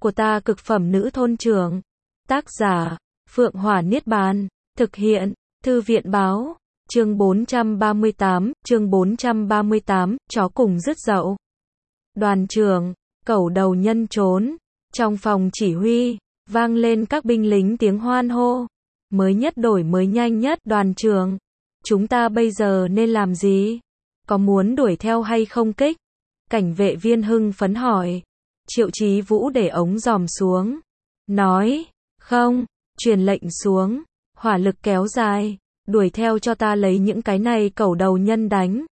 của ta cực phẩm nữ thôn trưởng. Tác giả, Phượng Hỏa Niết Bàn. Thực hiện, Thư viện Báo. Chương 438, chó cùng rứt dậu. Đoàn trưởng, cẩu đầu nhân trốn. Trong phòng chỉ huy, vang lên các binh lính tiếng hoan hô. Mới nhất đổi mới nhanh nhất, đoàn trưởng. Chúng ta bây giờ nên làm gì? Có muốn đuổi theo hay không kích? Cảnh vệ viên hưng phấn hỏi. Triệu Chí Vũ để ống dòm xuống. Nói, không, truyền lệnh xuống. Hỏa lực kéo dài. Đuổi theo cho ta lấy những cái này cẩu đầu nhân đánh.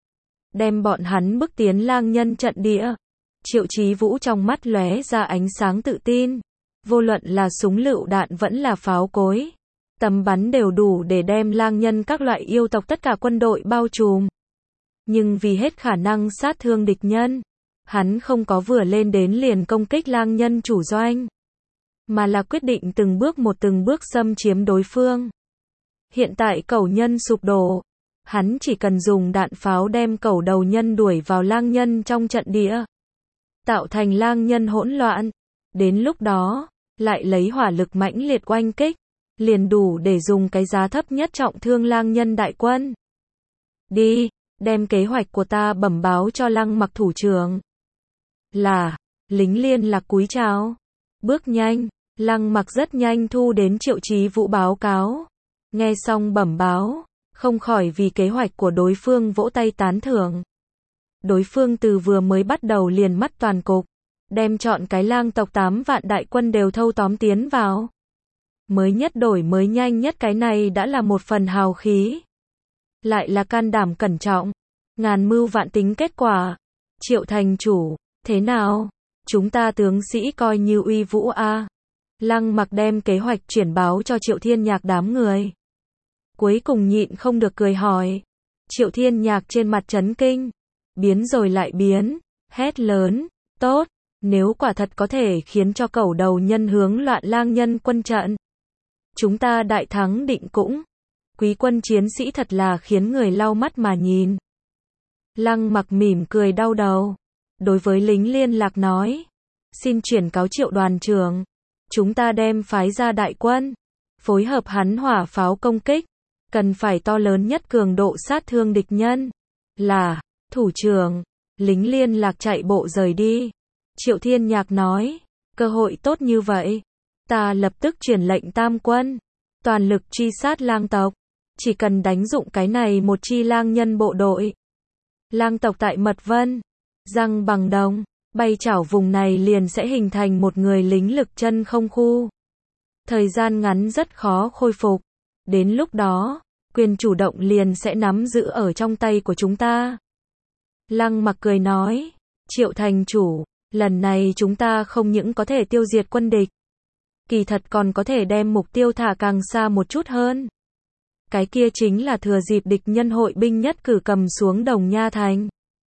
Đem bọn hắn bức tiến lang nhân trận địa. Triệu Chí Vũ trong mắt lóe ra ánh sáng tự tin. Vô luận là súng lựu đạn vẫn là pháo cối. Tầm bắn đều đủ để đem lang nhân các loại yêu tộc tất cả quân đội bao trùm. Nhưng vì hết khả năng sát thương địch nhân, hắn không có vừa lên đến liền công kích lang nhân chủ doanh, mà là quyết định từng bước xâm chiếm đối phương. Hiện tại cẩu nhân sụp đổ, hắn chỉ cần dùng đạn pháo đem cẩu đầu nhân đuổi vào lang nhân trong trận địa, tạo thành lang nhân hỗn loạn. Đến lúc đó, lại lấy hỏa lực mãnh liệt oanh kích, liền đủ để dùng cái giá thấp nhất trọng thương lang nhân đại quân. Đi, đem kế hoạch của ta bẩm báo cho Lăng Mặc thủ trưởng. Là, lính liên lạc cúi chào. Bước nhanh, Lăng Mặc rất nhanh thu đến Triệu Chí Vũ báo cáo. Nghe xong bẩm báo, không khỏi vì kế hoạch của đối phương vỗ tay tán thưởng. Đối phương từ vừa mới bắt đầu liền mắt toàn cục, đem chọn cái lang tộc 8 vạn đại quân đều thâu tóm tiến vào. Mới nhất đổi mới nhanh nhất, cái này đã là một phần hào khí. Lại là can đảm cẩn trọng, ngàn mưu vạn tính kết quả. Triệu thành chủ, thế nào? Chúng ta tướng sĩ coi như uy vũ a. Lăng Mặc đem kế hoạch chuyển báo cho Triệu Thiên Nhạc đám người. Cuối cùng nhịn không được cười hỏi. Triệu Thiên Nhạc trên mặt chấn kinh, biến rồi lại biến, hét lớn, tốt, nếu quả thật có thể khiến cho cẩu đầu nhân hướng loạn lang nhân quân trận, chúng ta đại thắng định cũng. Quý quân chiến sĩ thật là khiến người lau mắt mà nhìn. Lăng Mặc mỉm cười đau đầu. Đối với lính liên lạc nói. Xin chuyển cáo Triệu đoàn trưởng. Chúng ta đem phái ra đại quân. Phối hợp hắn hỏa pháo công kích. Cần phải to lớn nhất cường độ sát thương địch nhân. Là, thủ trưởng. Lính liên lạc chạy bộ rời đi. Triệu Thiên Nhạc nói. Cơ hội tốt như vậy. Ta lập tức truyền lệnh tam quân. Toàn lực truy sát lang tộc. Chỉ cần đánh dụng cái này một chi lang nhân bộ đội. Lang tộc tại Mật Vân, Răng Bằng Đồng, Bay Chảo vùng này liền sẽ hình thành một người lính lực chân không khu. Thời gian ngắn rất khó khôi phục. Đến lúc đó, quyền chủ động liền sẽ nắm giữ ở trong tay của chúng ta. Lăng Mặc cười nói, Triệu thành chủ, lần này chúng ta không những có thể tiêu diệt quân địch, kỳ thật còn có thể đem mục tiêu thả càng xa một chút hơn. Cái kia chính là thừa dịp địch nhân hội binh nhất cử cầm xuống Đồng Nha Thành.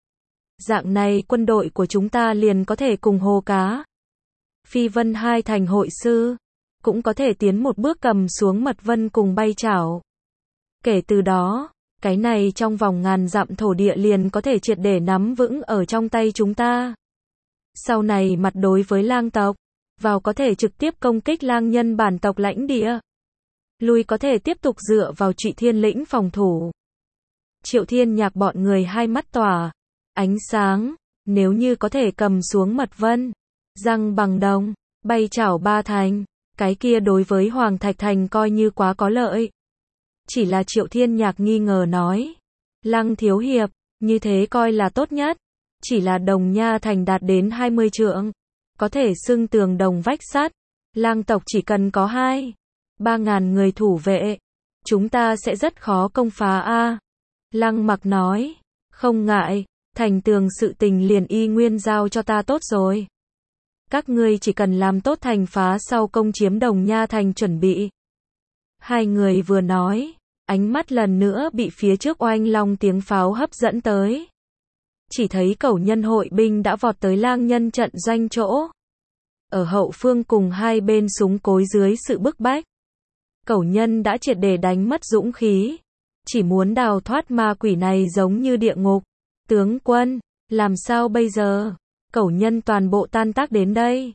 Dạng này quân đội của chúng ta liền có thể cùng Hồ Cá, Phi Vân hai thành hội sư, cũng có thể tiến một bước cầm xuống Mật Vân cùng Bay Chảo. Kể từ đó, cái này trong vòng ngàn dặm thổ địa liền có thể triệt để nắm vững ở trong tay chúng ta. Sau này mặt đối với lang tộc, vào có thể trực tiếp công kích lang nhân bản tộc lãnh địa. Lui có thể tiếp tục dựa vào Trụy Thiên lĩnh phòng thủ. Triệu Thiên Nhạc bọn người hai mắt tỏa ánh sáng, nếu như có thể cầm xuống Mật Vân, Răng Bằng Đồng, Bay Chảo ba thành, cái kia đối với Hoàng Thạch Thành coi như quá có lợi. Chỉ là Triệu Thiên Nhạc nghi ngờ nói, Lăng thiếu hiệp, như thế coi là tốt nhất, chỉ là Đồng Nha Thành đạt đến 20 trượng, có thể xưng tường đồng vách sắt, lang tộc chỉ cần có 2-3 ngàn người thủ vệ, chúng ta sẽ rất khó công phá a. Lăng Mặc nói, không ngại, thành tường sự tình liền y nguyên giao cho ta tốt rồi. Các ngươi chỉ cần làm tốt thành phá sau công chiếm Đồng Nha Thành chuẩn bị. Hai người vừa nói, ánh mắt lần nữa bị phía trước oanh long tiếng pháo hấp dẫn tới. Chỉ thấy cẩu nhân hội binh đã vọt tới lang nhân trận doanh chỗ. Ở hậu phương cùng hai bên súng cối dưới sự bức bách, cẩu nhân đã triệt để đánh mất dũng khí. Chỉ muốn đào thoát ma quỷ này giống như địa ngục. Tướng quân, làm sao bây giờ? Cẩu nhân toàn bộ tan tác đến đây.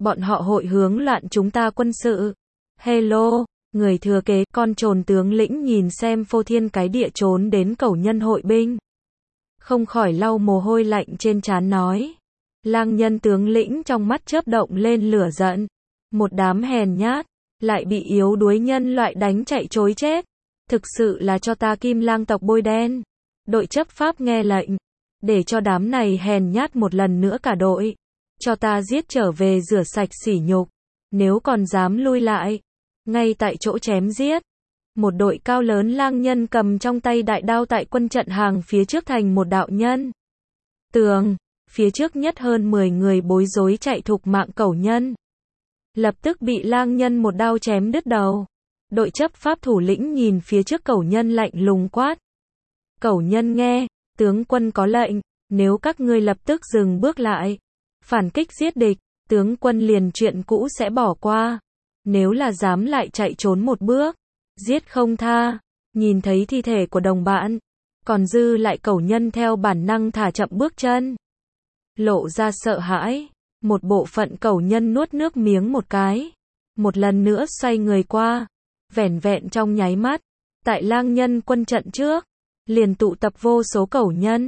bọn họ hội hướng loạn chúng ta quân sự. Hello, người thừa kế, con trồn tướng lĩnh nhìn xem phô thiên cái địa trốn đến cẩu nhân hội binh. Không khỏi lau mồ hôi lạnh trên trán nói. Lang nhân tướng lĩnh trong mắt chớp động lên lửa giận. Một đám hèn nhát, lại bị yếu đuối nhân loại đánh chạy trối chết. Thực sự là cho ta Kim Lang tộc bôi đen. Đội chấp pháp nghe lệnh. Để cho đám này hèn nhát một lần nữa cả đội. Cho ta giết trở về rửa sạch sỉ nhục. Nếu còn dám lui lại, ngay tại chỗ chém giết. Một đội cao lớn lang nhân cầm trong tay đại đao tại quân trận hàng phía trước thành một đạo nhân. Tường, phía trước nhất hơn 10 người bối rối chạy thục mạng cẩu nhân. Lập tức bị lang nhân một đao chém đứt đầu. Đội chấp pháp thủ lĩnh nhìn phía trước cẩu nhân lạnh lùng quát. Cẩu nhân nghe, tướng quân có lệnh, nếu các ngươi lập tức dừng bước lại, phản kích giết địch, tướng quân liền chuyện cũ sẽ bỏ qua. Nếu là dám lại chạy trốn một bước, giết không tha. Nhìn thấy thi thể của đồng bạn, còn dư lại cẩu nhân theo bản năng thả chậm bước chân. Lộ ra sợ hãi, một bộ phận cẩu nhân nuốt nước miếng một cái. Một lần nữa xoay người qua, vẻn vẹn trong nháy mắt, tại lang nhân quân trận trước, liền tụ tập vô số cẩu nhân.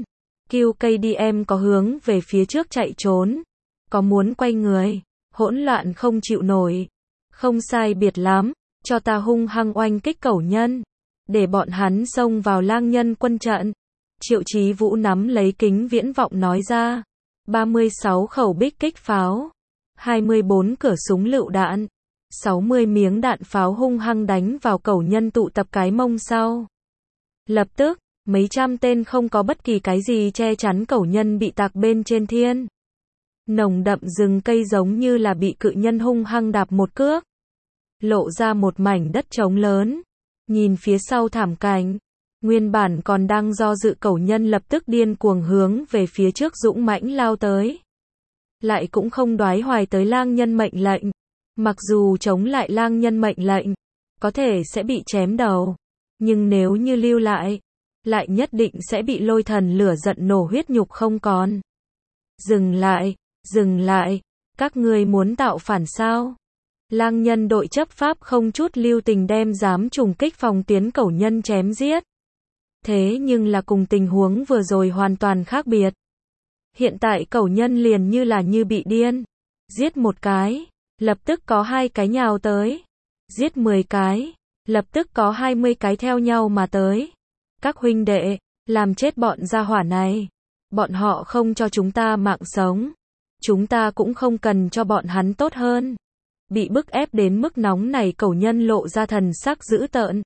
QKDM có hướng về phía trước chạy trốn, có muốn quay người, hỗn loạn không chịu nổi. Không sai biệt lắm, cho ta hung hăng oanh kích cẩu nhân, để bọn hắn xông vào lang nhân quân trận. Triệu Chí Vũ nắm lấy kính viễn vọng nói ra, 36 khẩu bích kích pháo, 24 cửa súng lựu đạn, 60 miếng đạn pháo hung hăng đánh vào cẩu nhân tụ tập cái mông sau. Lập tức, mấy trăm tên không có bất kỳ cái gì che chắn cẩu nhân bị tạc bên trên thiên. Nồng đậm rừng cây giống như là bị cự nhân hung hăng đạp một cước. Lộ ra một mảnh đất trống lớn. Nhìn phía sau thảm cảnh, nguyên bản còn đang do dự cẩu nhân lập tức điên cuồng hướng về phía trước dũng mãnh lao tới. Lại cũng không đoái hoài tới lang nhân mệnh lệnh. Mặc dù chống lại lang nhân mệnh lệnh, có thể sẽ bị chém đầu. Nhưng nếu như lưu lại, lại nhất định sẽ bị lôi thần lửa giận nổ huyết nhục không còn. Dừng lại, các ngươi muốn tạo phản sao? Lang nhân đội chấp pháp không chút lưu tình đem dám trùng kích phòng tuyến cẩu nhân chém giết. Thế nhưng là cùng tình huống vừa rồi hoàn toàn khác biệt. Hiện tại cẩu nhân liền như là như bị điên. Giết một cái, lập tức có 2 cái nhào tới. Giết 10 cái, lập tức có 20 cái theo nhau mà tới. Các huynh đệ, làm chết bọn gia hỏa này. Bọn họ không cho chúng ta mạng sống. Chúng ta cũng không cần cho bọn hắn tốt hơn. Bị bức ép đến mức nóng này cẩu nhân lộ ra thần sắc dữ tợn.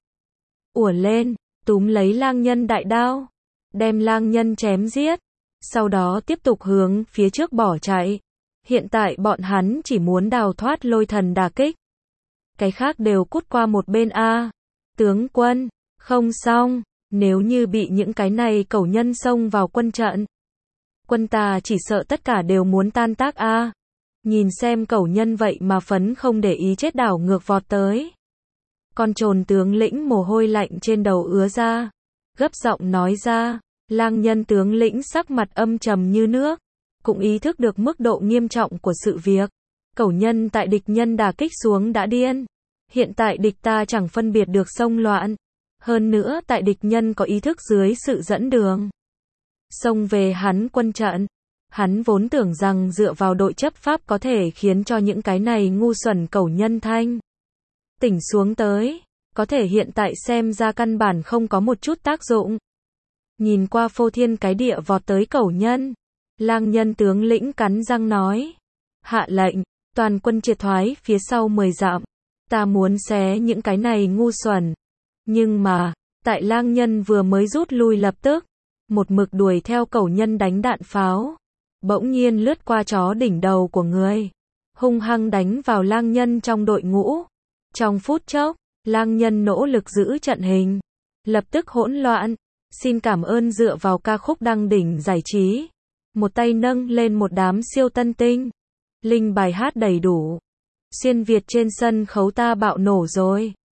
Ùa lên, túm lấy lang nhân đại đao. Đem lang nhân chém giết. Sau đó tiếp tục hướng phía trước bỏ chạy. Hiện tại bọn hắn chỉ muốn đào thoát lôi thần đả kích. Cái khác đều cút qua một bên a. Tướng quân, không xong, nếu như bị những cái này cẩu nhân xông vào quân trận. Quân ta chỉ sợ tất cả đều muốn tan tác a. Nhìn xem cẩu nhân vậy mà phấn không để ý chết đảo ngược vọt tới. Con trồn tướng lĩnh mồ hôi lạnh trên đầu ứa ra. Gấp giọng nói ra, lang nhân tướng lĩnh sắc mặt âm trầm như nước. Cũng ý thức được mức độ nghiêm trọng của sự việc. Cẩu nhân tại địch nhân đả kích xuống đã điên. Hiện tại địch ta chẳng phân biệt được xông loạn. Hơn nữa tại địch nhân có ý thức dưới sự dẫn đường. Xông về hắn quân trận. Hắn vốn tưởng rằng dựa vào đội chấp pháp có thể khiến cho những cái này ngu xuẩn cẩu nhân thanh tỉnh xuống tới. Có thể hiện tại xem ra căn bản không có một chút tác dụng. Nhìn qua phô thiên cái địa vọt tới cẩu nhân. Lang nhân tướng lĩnh cắn răng nói. Hạ lệnh, toàn quân triệt thoái phía sau 10 dặm. Ta muốn xé những cái này ngu xuẩn. Nhưng mà, tại lang nhân vừa mới rút lui lập tức. Một mực đuổi theo cẩu nhân đánh đạn pháo. Bỗng nhiên lướt qua chó đỉnh đầu của người. Hung hăng đánh vào lang nhân trong đội ngũ. Trong phút chốc, lang nhân nỗ lực giữ trận hình. Lập tức hỗn loạn. Xin cảm ơn dựa vào ca khúc đăng đỉnh giải trí. Một tay nâng lên một đám siêu tân tinh. Linh bài hát đầy đủ. Xuyên Việt trên sân khấu ta bạo nổ rồi.